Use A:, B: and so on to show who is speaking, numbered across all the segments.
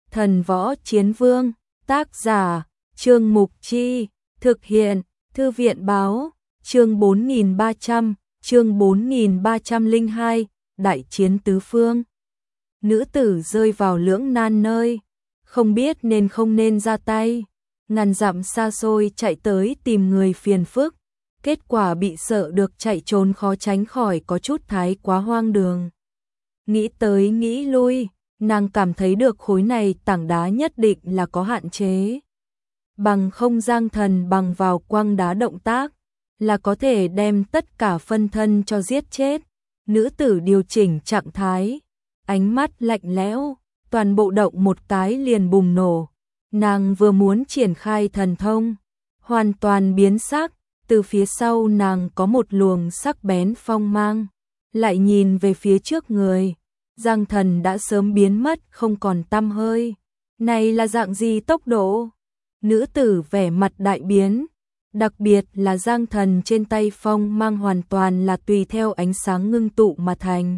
A: Thần Võ Chiến Vương, tác giả, Trương Mục Chi, thực hiện, Thư viện Báo, chương 4302, Đại chiến tứ phương. Nữ tử rơi vào lưỡng nan nơi, không biết nên không nên ra tay, ngàn dặm xa xôi chạy tới tìm người phiền phức, kết quả bị sợ được chạy trốn khó tránh khỏi có chút thái quá hoang đường. Nghĩ tới nghĩ lui, nàng cảm thấy được khối này tảng đá nhất định là có hạn chế. Bằng không Giang Thần bằng vào quăng đá động tác, là có thể đem tất cả phân thân cho giết chết. Nữ tử điều chỉnh trạng thái, ánh mắt lạnh lẽo, toàn bộ động một cái liền bùng nổ. Nàng vừa muốn triển khai thần thông, hoàn toàn biến sắc, từ phía sau nàng có một luồng sắc bén phong mang, lại nhìn về phía trước người, Giang Thần đã sớm biến mất không còn tăm hơi. Này là dạng gì tốc độ? Nữ tử vẻ mặt đại biến, đặc biệt là Giang Thần trên tay phong mang hoàn toàn là tùy theo ánh sáng ngưng tụ mà thành.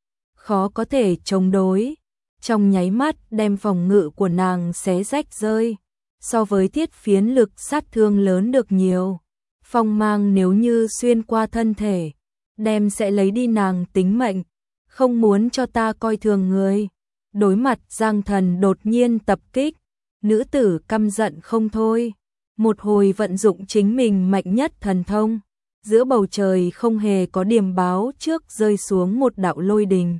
A: Khó có thể chống đối, trong nháy mắt đem phòng ngự của nàng xé rách rơi, so với thiết phiến lực sát thương lớn được nhiều. Phong mang nếu như xuyên qua thân thể, đem sẽ lấy đi nàng tính mệnh, không muốn cho ta coi thường người. Đối mặt Giang Thần đột nhiên tập kích, nữ tử căm giận không thôi, một hồi vận dụng chính mình mạnh nhất thần thông, giữa bầu trời không hề có điểm báo trước rơi xuống một đạo lôi đình.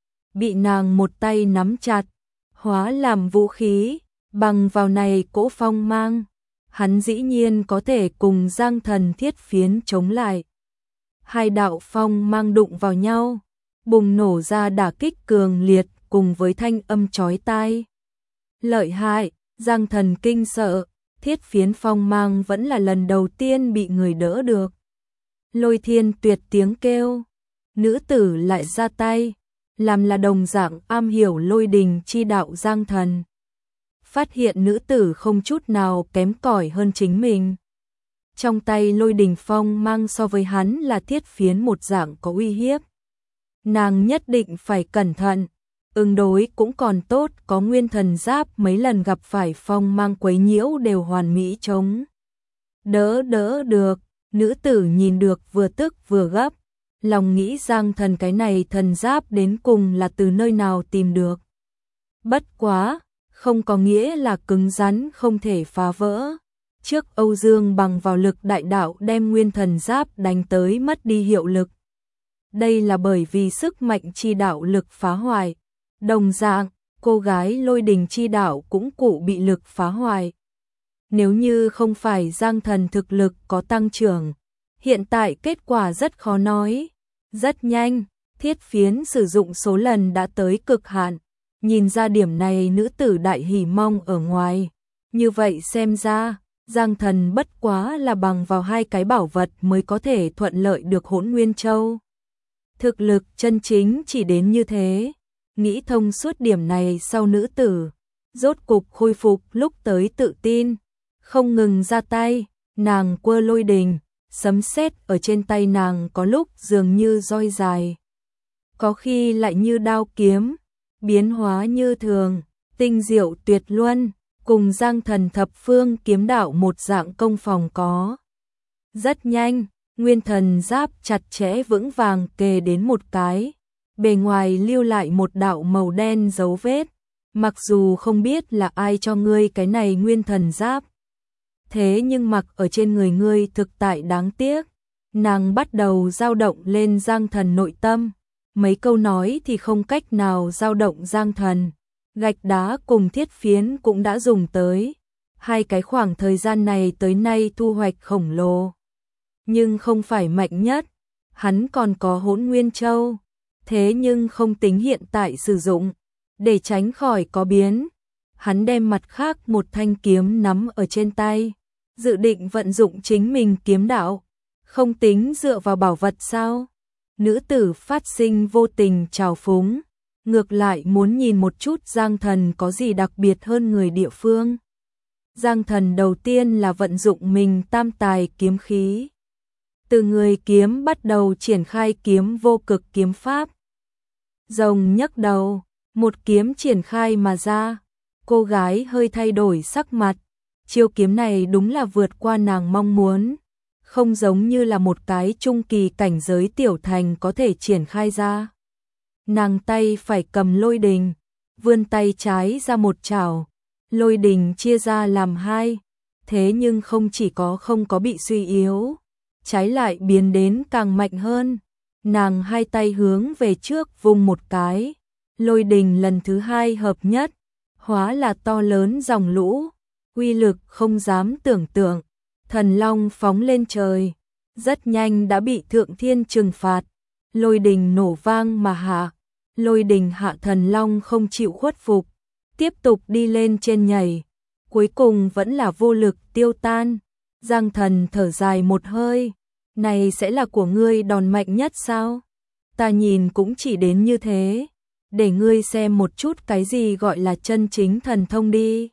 A: Bị nàng một tay nắm chặt, hóa làm vũ khí, bằng vào này cỗ phong mang, hắn dĩ nhiên có thể cùng Giang Thần thiết phiến chống lại. Hai đạo phong mang đụng vào nhau, bùng nổ ra đả kích cường liệt cùng với thanh âm chói tai. Lợi hại, Giang Thần kinh sợ, thiết phiến phong mang vẫn là lần đầu tiên bị người đỡ được. Lôi Thiên Tuyệt tiếng kêu, nữ tử lại ra tay, làm là đồng dạng am hiểu lôi đình chi đạo Giang Thần. Phát hiện nữ tử không chút nào kém cỏi hơn chính mình. Trong tay lôi đình phong mang so với hắn là thiết phiến một dạng có uy hiếp. Nàng nhất định phải cẩn thận, ứng đối cũng còn tốt, có nguyên thần giáp mấy lần gặp phải phong mang quấy nhiễu đều hoàn mỹ chống. Đỡ được, nữ tử nhìn được vừa tức vừa gấp, lòng nghĩ Giang Thần cái này thần giáp đến cùng là từ nơi nào tìm được. Bất quá, không có nghĩa là cứng rắn không thể phá vỡ. Trước Âu Dương bằng vào lực đại đạo đem nguyên thần giáp đánh tới mất đi hiệu lực. Đây là bởi vì sức mạnh chi đạo lực phá hoại. Đồng dạng, cô gái lôi đình chi đạo cũng cụ bị lực phá hoại. Nếu như không phải Giang Thần thực lực có tăng trưởng, hiện tại kết quả rất khó nói. Rất nhanh, thiết phiến sử dụng số lần đã tới cực hạn. Nhìn ra điểm này nữ tử đại hỉ mong ở ngoài. Như vậy xem ra, Giang Thần bất quá là bằng vào hai cái bảo vật mới có thể thuận lợi được Hỗn Nguyên Châu. Thực lực chân chính chỉ đến như thế. Nghĩ thông suốt điểm này sau, nữ tử rốt cục khôi phục lúc tới tự tin, không ngừng ra tay, nàng quơ lôi đình, sấm sét ở trên tay nàng có lúc dường như roi dài, có khi lại như đao kiếm, biến hóa như thường, tinh diệu tuyệt luân, cùng Giang Thần thập phương kiếm đạo một dạng công phòng có. Rất nhanh, nguyên thần giáp chặt chẽ vững vàng kề đến một cái, bề ngoài lưu lại một đạo màu đen dấu vết, mặc dù không biết là ai cho ngươi cái này nguyên thần giáp. Thế nhưng mặc ở trên người ngươi thực tại đáng tiếc. Nàng bắt đầu dao động lên Giang Thần nội tâm, mấy câu nói thì không cách nào dao động Giang Thần. Gạch đá cùng thiết phiến cũng đã dùng tới, hai cái khoảng thời gian này tới nay thu hoạch khổng lồ. Nhưng không phải mạnh nhất, hắn còn có Hỗn Nguyên Châu, thế nhưng không tính hiện tại sử dụng, để tránh khỏi có biến. Hắn đem mặt khác một thanh kiếm nắm ở trên tay, dự định vận dụng chính mình kiếm đạo, không tính dựa vào bảo vật sao? Nữ tử phát sinh vô tình trào phúng, ngược lại muốn nhìn một chút Giang Thần có gì đặc biệt hơn người địa phương. Giang Thần đầu tiên là vận dụng mình tam tài kiếm khí. Từ người kiếm bắt đầu triển khai kiếm vô cực kiếm pháp. Rồng nhấc đầu, một kiếm triển khai mà ra, Cô gái hơi thay đổi sắc mặt, chiêu kiếm này đúng là vượt qua nàng mong muốn, không giống như là một cái trung kỳ cảnh giới tiểu thành có thể triển khai ra. Nàng tay phải cầm lôi đình, vươn tay trái ra một chảo, lôi đình chia ra làm hai, thế nhưng không có bị suy yếu, trái lại biến đến càng mạnh hơn. Nàng hai tay hướng về trước vùng một cái, lôi đình lần thứ hai hợp nhất, hóa là to lớn dòng lũ, uy lực không dám tưởng tượng. Thần long phóng lên trời, rất nhanh đã bị thượng thiên trừng phạt, lôi đình nổ vang mà hạ, lôi đình hạ thần long không chịu khuất phục, tiếp tục đi lên trên nhảy, cuối cùng vẫn là vô lực tiêu tan. Giang Thần thở dài một hơi, này sẽ là của ngươi đòn mạnh nhất sao? Ta nhìn cũng chỉ đến như thế, để ngươi xem một chút cái gì gọi là chân chính thần thông đi.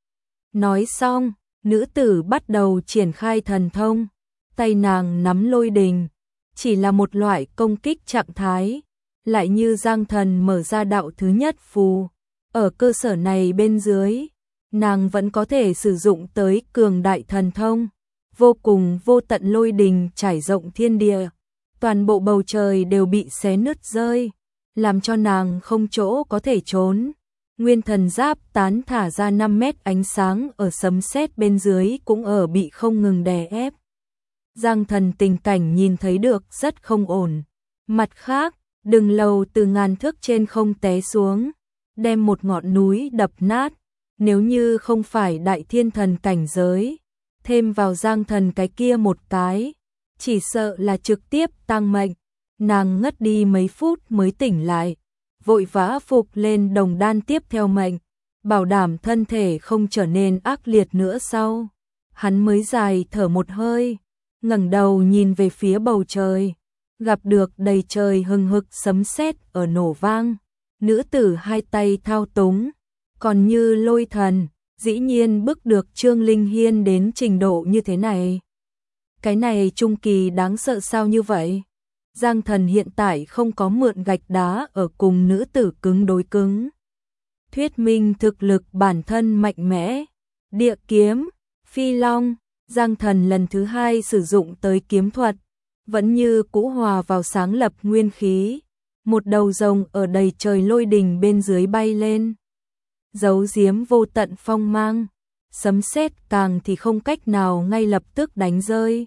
A: Nói xong, nữ tử bắt đầu triển khai thần thông, tay nàng nắm lôi đình, chỉ là một loại công kích trạng thái, lại như Giang Thần mở ra đạo thứ nhất phù. Ở cơ sở này bên dưới, nàng vẫn có thể sử dụng tới cường đại thần thông, vô cùng vô tận lôi đình trải rộng thiên địa, toàn bộ bầu trời đều bị xé nứt rơi, làm cho nàng không chỗ có thể trốn. Nguyên thần giáp tán thả ra 5 mét ánh sáng ở sấm sét bên dưới cũng ở bị không ngừng đè ép. Giang Thần tình cảnh nhìn thấy được rất không ổn. Mặt khác, Đừng Lâu từ ngàn thước trên không té xuống, đem một ngọn núi đập nát, nếu như không phải đại thiên thần cảnh giới, thêm vào Giang Thần cái kia một cái, chỉ sợ là trực tiếp tăng mệnh. Nàng ngất đi mấy phút mới tỉnh lại, vội vã phục lên đồng đan tiếp theo mệnh, bảo đảm thân thể không trở nên ác liệt nữa sau. Hắn mới dài thở một hơi, ngẩng đầu nhìn về phía bầu trời, gặp được đầy trời hừng hực sấm sét ở nổ vang. Nữ tử hai tay thao túng, còn như lôi thần, dĩ nhiên bức được Trương Linh Hiên đến trình độ như thế này. Cái này trung kỳ đáng sợ sao như vậy? Giang Thần hiện tại không có mượn gạch đá ở cùng nữ tử cứng đối cứng, thuyết minh thực lực bản thân mạnh mẽ. Địa kiếm, phi long, Giang Thần lần thứ hai sử dụng tới kiếm thuật, vẫn như cũ hòa vào sáng lập nguyên khí, một đầu rồng ở đầy trời lôi đình bên dưới bay lên, giấu giếm vô tận phong mang, sấm sét càng thì không cách nào ngay lập tức đánh rơi.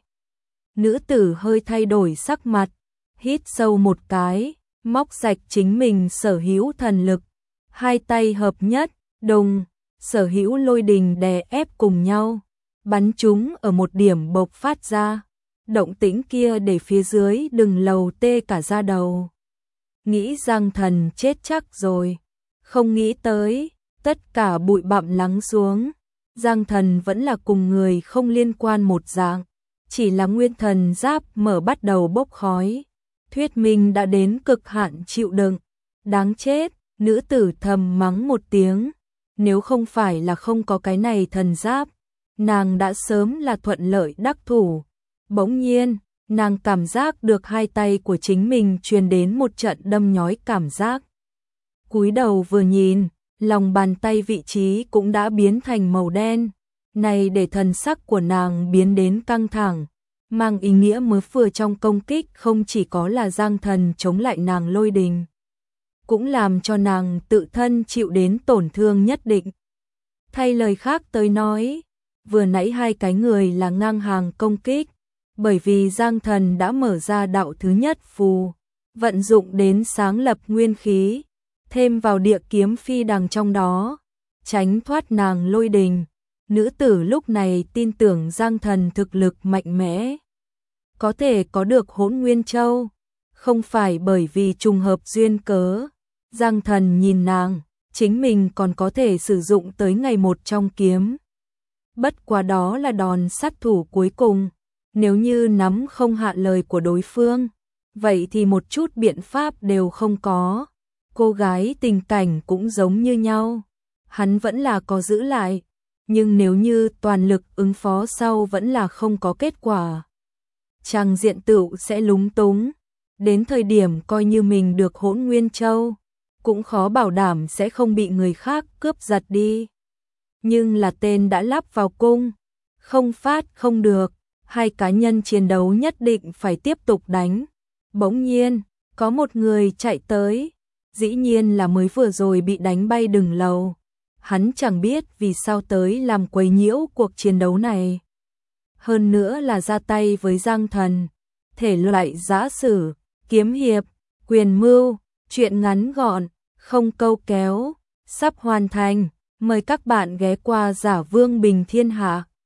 A: Nữ tử hơi thay đổi sắc mặt, hít sâu một cái, móc sạch chính mình sở hữu thần lực, hai tay hợp nhất, đồng, sở hữu lôi đình đè ép cùng nhau, bắn chúng ở một điểm bộc phát ra. Động tĩnh kia để phía dưới Đừng Lâu tê cả da đầu. Nghĩ Giang Thần chết chắc rồi, không nghĩ tới, tất cả bụi bặm lắng xuống, Giang Thần vẫn là cùng người không liên quan một dạng, chỉ là nguyên thần giáp mở bắt đầu bốc khói, thuyết minh đã đến cực hạn chịu đựng. Đáng chết, nữ tử thầm mắng một tiếng, nếu không phải là không có cái này thần giáp, nàng đã sớm là thuận lợi đắc thủ. Bỗng nhiên, nàng cảm giác được hai tay của chính mình truyền đến một trận đâm nhói cảm giác. Cúi đầu vừa nhìn, lòng bàn tay vị trí cũng đã biến thành màu đen, này để thần sắc của nàng biến đến căng thẳng, mang ý nghĩa mới vừa trong công kích không chỉ có là Giang Thần chống lại nàng lôi đình, cũng làm cho nàng tự thân chịu đến tổn thương nhất định. Thay lời khác tới nói, vừa nãy hai cái người là ngang hàng công kích, bởi vì Giang Thần đã mở ra đạo thứ nhất phù, vận dụng đến sáng lập nguyên khí, thêm vào địa kiếm phi đằng trong đó, tránh thoát nàng lôi đình. Nữ tử lúc này tin tưởng Giang Thần thực lực mạnh mẽ, có thể có được Hỗn Nguyên Châu, không phải bởi vì trùng hợp duyên cớ. Giang Thần nhìn nàng, chính mình còn có thể sử dụng tới ngày một trong kiếm. Bất quá đó là đòn sát thủ cuối cùng, nếu như nắm không hạ lời của đối phương, vậy thì một chút biện pháp đều không có. Cô gái tình cảnh cũng giống như nhau, hắn vẫn là có giữ lại, nhưng nếu như toàn lực ứng phó sau vẫn là không có kết quả, chàng diện tựu sẽ lúng túng, đến thời điểm coi như mình được Hỗn Nguyên Châu, cũng khó bảo đảm sẽ không bị người khác cướp giật đi. nhưng là tên đã lắp vào cung, không phát không được, hai cá nhân chiến đấu nhất định phải tiếp tục đánh. Bỗng nhiên, có một người chạy tới, dĩ nhiên là mới vừa rồi bị đánh bay đừng lầu. Hắn chẳng biết vì sao tới làm quấy nhiễu cuộc chiến đấu này. Hơn nữa là ra tay với Giang Thần, thể loại giã sử, kiếm hiệp, quyền mưu, chuyện ngắn gọn, không câu kéo, sắp hoàn thành. Mời các bạn ghé qua Giả Vương Bình Thiên Hạ.